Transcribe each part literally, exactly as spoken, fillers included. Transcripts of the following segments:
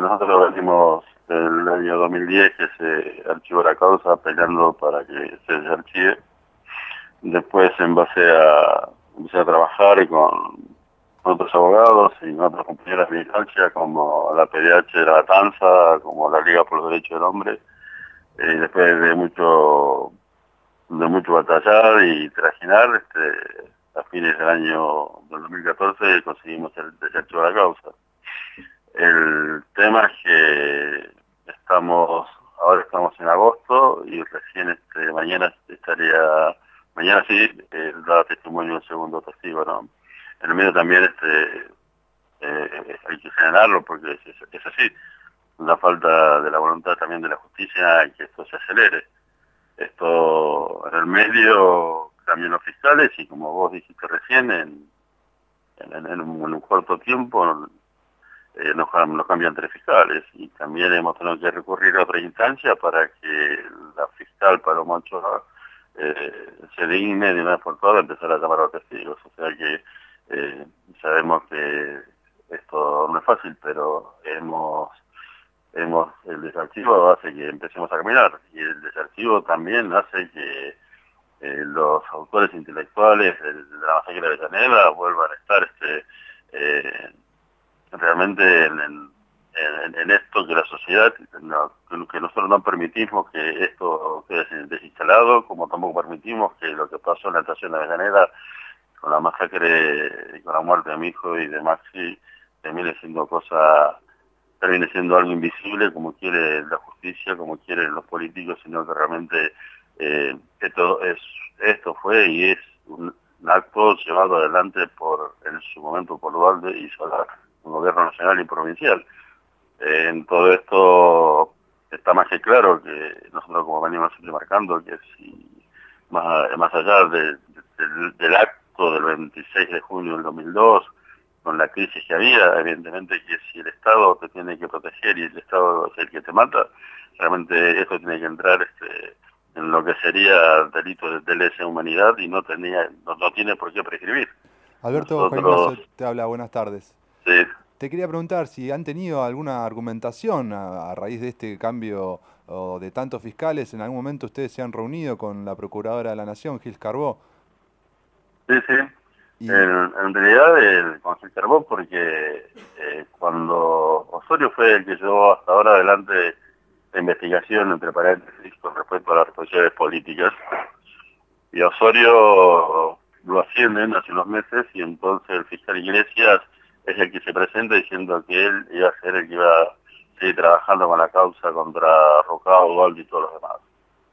nosotros venimos del año dos mil diez que se archivó la causa peleando para que se desarchive. Después, en base a, empecé a trabajar con otros abogados y con otras compañeras de militancia, como la P D H de La Matanza, como la Liga por los Derechos del Hombre. Y después de mucho de mucho batallar y trajinar, este, a fines del año del dos mil catorce conseguimos el desarchivo de la causa. El tema es que estamos, ahora estamos en agosto y recién este, mañana estaría, mañana sí, eh, da testimonio el segundo testigo, ¿no? En el medio también este, eh, hay que señalarlo porque es, es, es así, la falta de la voluntad también de la justicia y que esto se acelere. Esto en el medio cambian los fiscales y como vos dijiste recién, en, en, en, un, en un corto tiempo eh, nos, nos cambian tres fiscales y también hemos tenido que recurrir a otra instancia para que la fiscal Paloma Ochoa eh, se digne de una vez por todas empezar a llamar a los testigos. O sea que eh, sabemos que esto no es fácil, pero hemos hemos el desarchivo hace que empecemos a caminar y el desarchivo también hace que eh, los autores intelectuales de, de la masacre de Avellaneda vuelvan a estar este eh, realmente en, en, en esto que la sociedad, no, que nosotros no permitimos que esto quede desinstalado, como tampoco permitimos que lo que pasó en la estación de Avellaneda con la masacre, con la muerte de mi hijo y de Maxi, termine siendo cosa termine siendo algo invisible como quiere la justicia, como quieren los políticos, sino que realmente eh, esto es esto fue y es un, un acto llevado adelante por en su momento por Dualde y Solá, un gobierno nacional y provincial. Eh, en todo esto está más que claro que nosotros, como venimos siempre marcando, que si más, más allá de, de, del, del acto del veintiséis de junio del dos mil dos, con la crisis que había, evidentemente que si el Estado te tiene que proteger y el Estado es el que te mata, realmente eso tiene que entrar este, en lo que sería delito de, de lesa humanidad y no tenía no, no tiene por qué prescribir. Alberto, Juan Nosotros, Ignacio te habla, buenas tardes. sí, Te quería preguntar si han tenido alguna argumentación a, a raíz de este cambio o de tantos fiscales. ¿En algún momento ustedes se han reunido con la Procuradora de la Nación, Gil Carbó? sí, sí. Y, En, en realidad, el Consejo Carbó, porque eh, cuando Osorio fue el que llevó hasta ahora adelante la investigación, entre paréntesis, con respecto a las responsabilidades políticas, y a Osorio lo ascienden hace unos meses y entonces el fiscal Iglesias es el que se presenta diciendo que él iba a ser el que iba a seguir trabajando con la causa contra Rocao, Dualde y todos los demás.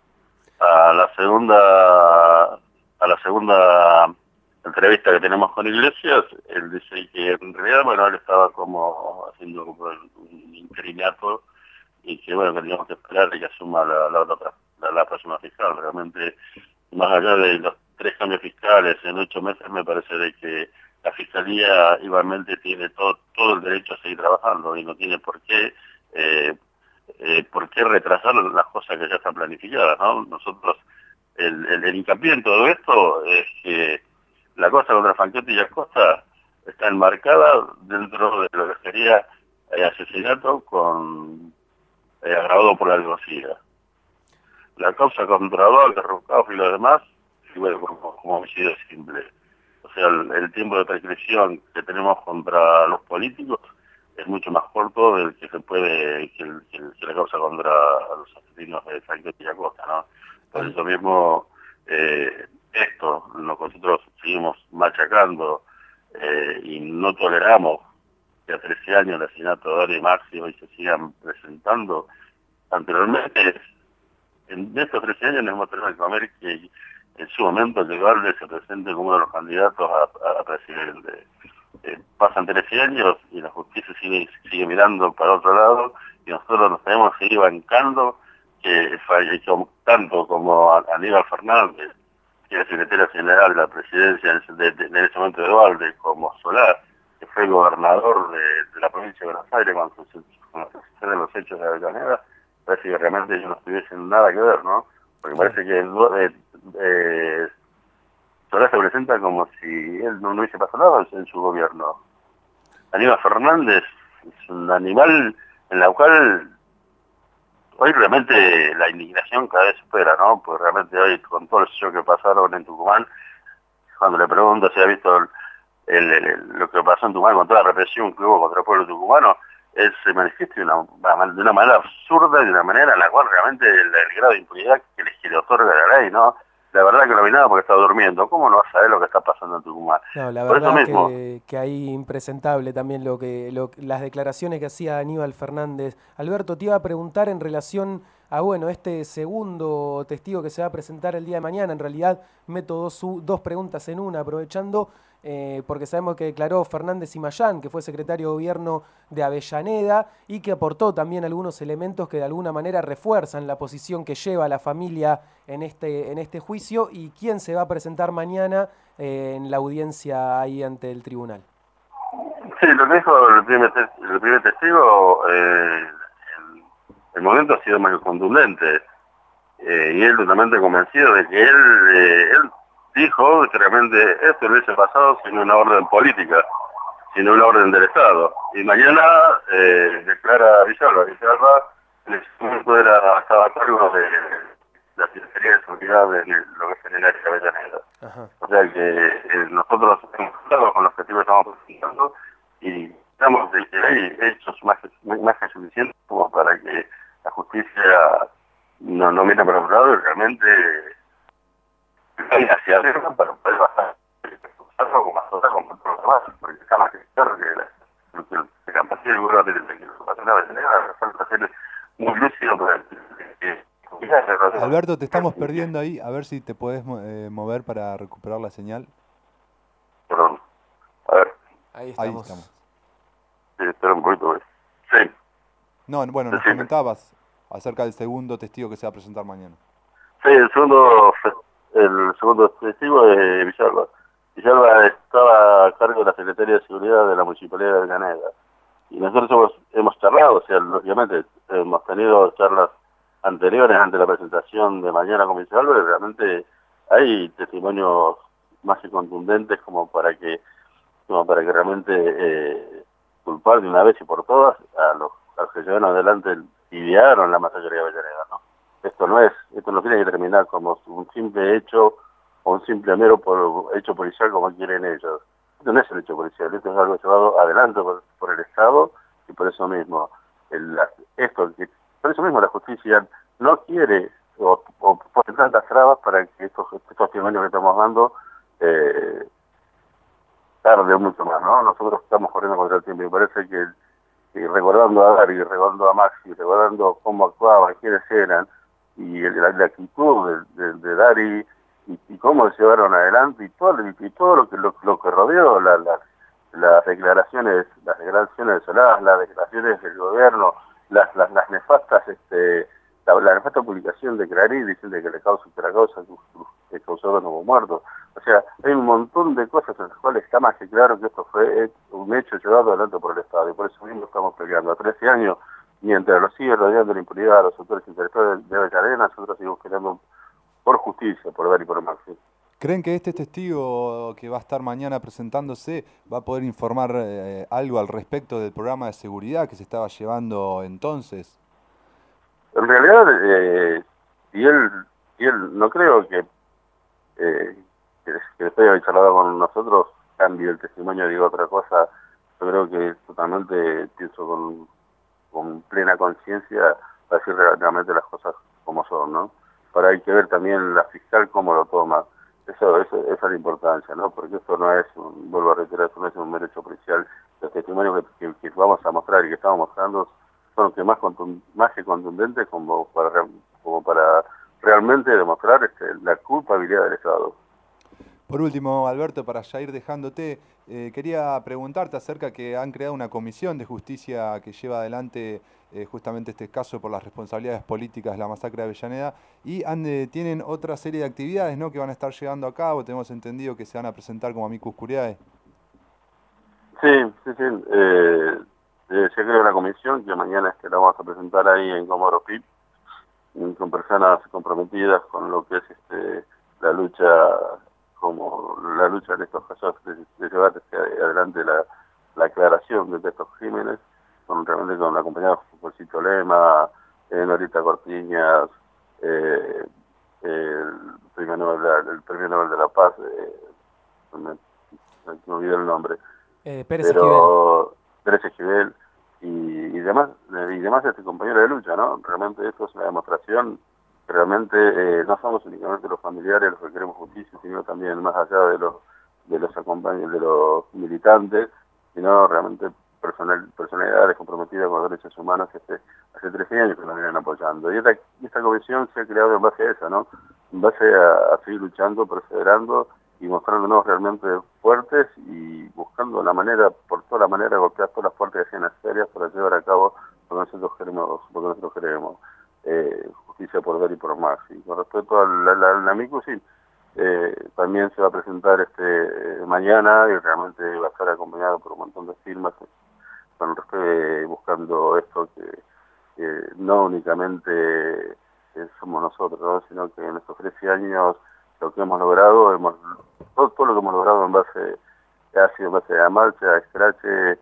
A la segunda, a la segunda entrevista que tenemos con Iglesias, él dice que en realidad, bueno, él estaba como haciendo un interinato y que, bueno, que teníamos que esperar y que asuma la, la, la, la, la próxima fiscal. Realmente, más allá de los tres cambios fiscales en ocho meses, me parece de que la Fiscalía igualmente tiene todo, todo el derecho a seguir trabajando y no tiene por qué eh, eh, por qué retrasar las cosas que ya están planificadas, ¿no? Nosotros, el, el, el hincapié en todo esto es que la cosa contra Fanchetti y Acosta está enmarcada dentro de lo que sería el asesinato con eh, agravado por la alevosía. La causa contra Dualde, Rocao y los demás, y bueno, como, como homicidio simple. O sea, el, el tiempo de prescripción que tenemos contra los políticos es mucho más corto del que se puede, que, el, que, el, que la causa contra los asesinos de Fanchetti y Acosta, ¿no? Por al- eso mismo, eh, esto, lo que nosotros seguimos machacando eh, y no toleramos que a trece años el asesinato de Dori y Maxi hoy se sigan presentando. Anteriormente, en estos trece años nos hemos tenido que comer que en su momento que Dualde se presente como uno de los candidatos a, a presidente. Eh, pasan trece años y la justicia sigue, sigue mirando para otro lado y nosotros nos tenemos que ir bancando que, que tanto como Aníbal Fernández, que era secretario general de la presidencia de, de, de ese momento de Dualde, como Solá, que fue gobernador de, de la provincia de Buenos Aires cuando se suceden los hechos de Avellaneda, parece que realmente ellos no tuviesen nada que ver, ¿no? Porque claro. parece que eh, eh, Solá se presenta como si él no, no hubiese pasado nada en su gobierno. Aníbal Fernández es un animal en la cual hoy realmente la indignación cada vez supera, ¿no? Pues realmente hoy, con todo el show que pasaron en Tucumán, cuando le pregunto si ha visto el, el, el, lo que pasó en Tucumán con toda la represión que hubo contra el pueblo tucumano, él se manifiesta de una, de una manera absurda, de una manera en la cual realmente el, el grado de impunidad que le, que le otorga la ley, ¿no? La verdad que no vi nada porque estaba durmiendo. ¿Cómo no va a saber lo que está pasando en Tucumán? No, la Por eso verdad mismo. que, que ahí impresentable también lo que lo, las declaraciones que hacía Aníbal Fernández. Alberto, te iba a preguntar en relación a, bueno, este segundo testigo que se va a presentar el día de mañana. En realidad meto dos, dos preguntas en una, aprovechando, eh, porque sabemos que declaró Fernández Imayán, que fue secretario de gobierno de Avellaneda y que aportó también algunos elementos que de alguna manera refuerzan la posición que lleva la familia en este, en este juicio. ¿Y quién se va a presentar mañana eh, en la audiencia ahí ante el tribunal? Sí, lo que dijo el primer, el primer testigo, eh, el, el momento ha sido muy contundente. Eh, y él totalmente convencido de que él, eh, él dijo que realmente esto no hubiese pasado sin una orden política, sin una orden del Estado. Y mañana eh, declara Villalba. Villalba en ese momento era, estaba a cargo de la Secretaría de Seguridad de lo que es el área de Avellaneda. Ajá. O sea que eh, nosotros hemos estado con los objetivos que estamos presentando y estamos de que hay hechos más, más que suficientes como para que la justicia no, no mira para un lado y realmente vaya hacia arriba para poder bajar como más otra como todos los demás, porque está más que claro que la, que la capacidad del gobierno de la ocupación de Avellaneda resulta ser muy lúcido para que Alberto, te estamos perdiendo ahí, a ver si te puedes eh, mover para recuperar la señal. Perdón, a ver. Ahí estamos. Ahí estamos. Sí, espera un poquito, ¿ves? Sí. No, bueno, nos comentabas acerca del segundo testigo que se va a presentar mañana. Sí, el segundo, el segundo testigo es Villalba. Villalba estaba a cargo de la Secretaría de Seguridad de la Municipalidad de Avellaneda. Y nosotros hemos, hemos charlado, o sea, lógicamente hemos tenido charlas anteriores ante la presentación de mañana con Villalba, y realmente hay testimonios más que contundentes como para que, como para que realmente eh, culpar de una vez y por todas a los, a los que llevan adelante idearon la masacre de Avellaneda, ¿no? Esto no es, esto no tiene que terminar como un simple hecho o un simple mero por, hecho policial como quieren ellos. Esto no es el hecho policial, esto es algo llevado adelante por, por el Estado y por eso mismo, el, esto, por eso mismo la justicia no quiere o, o pone tantas trabas para que estos, estos testimonios que estamos dando eh, tarde mucho más, ¿no? Nosotros estamos corriendo contra el tiempo y parece que, que recordando a Dari, recordando a Maxi, recordando cómo actuaban, quiénes eran, y la, la actitud de, de, de Dari y, y cómo se llevaron adelante y todo, y todo lo que lo, lo que rodeó la, la, las declaraciones, las declaraciones de Solás, las declaraciones del gobierno, las, las, las nefastas, este, la, la nefasta publicación de Clarín diciendo que la causa que la causa que causó dos nuevos muertos. O sea, hay un montón de cosas en las cuales está más que claro que esto fue un hecho llevado adelante por el Estado y por eso mismo estamos peleando. A trece años, mientras lo sigue rodeando la impunidad a los autores intelectuales de Avellaneda, nosotros seguimos peleando por justicia, por Dari y por Maxi. ¿Creen que este testigo que va a estar mañana presentándose va a poder informar eh, algo al respecto del programa de seguridad que se estaba llevando entonces? En realidad, eh, y él, y él no creo que, eh, que, que después de haber charlado con nosotros cambie el testimonio, diga otra cosa. Yo creo que totalmente pienso con, con plena conciencia para decir realmente las cosas como son, ¿no? Ahora hay que ver también la fiscal cómo lo toma. Eso, eso, esa es la importancia, ¿no? Porque esto no es, un, vuelvo a reiterar, eso no es un mero hecho policial. Los testimonios que, que, que vamos a mostrar y que estamos mostrando son que más, más que contundentes como para, como para realmente demostrar este, la culpabilidad del Estado. Por último, Alberto, para ya ir dejándote, eh, quería preguntarte acerca que han creado una comisión de justicia que lleva adelante eh, justamente este caso por las responsabilidades políticas de la masacre de Avellaneda y han, eh, tienen otra serie de actividades, ¿no?, que van a estar llevando a cabo. Tenemos entendido que se van a presentar como amicus curiae. Sí, sí, sí. Eh, eh, se crea una comisión que mañana este, la vamos a presentar ahí en Comodoro Pi, con personas comprometidas con lo que es este, la lucha, como la lucha en estos casos de, de llevar adelante la, la aclaración de estos crímenes. con realmente con acompañados por Cito Lema, eh, Norita Cortiñas, eh, el premio Nobel de, el premio Nobel de la Paz, eh, me, me olvidé el nombre, eh, Pérez pero Pérez Esquivel y, y demás, y demás este compañero de lucha, ¿no? Realmente esto es una demostración que realmente eh, no somos únicamente los familiares los que queremos justicia, sino también más allá de los de los acompañantes, de los militantes, sino realmente personal, personalidades comprometidas con los derechos humanos que hace, hace trece años que nos vienen apoyando. Y esta, esta comisión se ha creado en base a eso, ¿no? En base a, a seguir luchando, perseverando y mostrándonos realmente fuertes y buscando la manera, por toda la manera, golpear todas las puertas que sean necesarias para llevar a cabo lo que nosotros queremos, lo que nosotros queremos. Eh, justicia por ver y por más. Y con respecto a la, la, la MICU, sí, eh, también se va a presentar este eh, mañana y realmente va a estar acompañado por un montón de firmas con eh, buscando esto que, que no únicamente eh, somos nosotros, ¿no? Sino que en estos trece años lo que hemos logrado, hemos todo, todo lo que hemos logrado en base, ha sido en base a marcha, a scratch,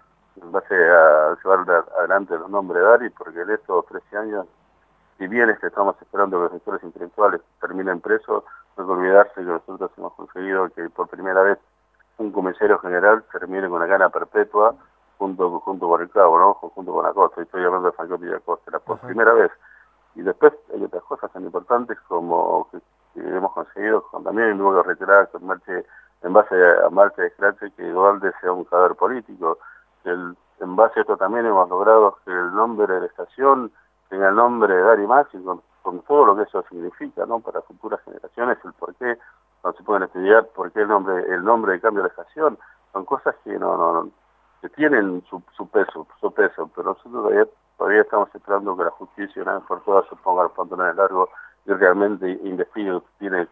en base a llevar adelante los nombres de Dari, porque en estos trece años, si bien es que estamos esperando que los sectores intelectuales terminen presos, no hay que olvidarse que nosotros hemos conseguido que por primera vez un comisario general termine con la gana perpetua junto, junto con el cabo, ¿no? Junto con Acosta. Estoy hablando de Francotti y Acosta, por Ajá. primera vez. Y después hay otras cosas tan importantes como que, que hemos conseguido con, también luego reiterar con marche, en base a, a marcha de Scratch, que Dualde sea un cadáver político. Que el, en base a esto también hemos logrado que el nombre de la estación tenga el nombre de Dari Maxi, con, con todo lo que eso significa, ¿no? Para futuras generaciones, el por qué, cuando se pueden estudiar por qué el nombre, el nombre de cambio de la estación, son cosas que no, no, no que tienen su, su peso, su peso, pero nosotros todavía, todavía estamos esperando que la justicia una vez por todas se ponga los pantalones largos y realmente investigue, tiene,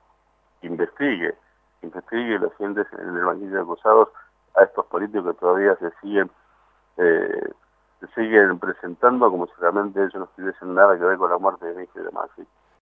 investigue, investigue y lo sientes en el banquillo de acusados a estos políticos que todavía se siguen eh, se siguen presentando como si realmente ellos no tuviesen nada que ver con la muerte de Víctor y de Maxi.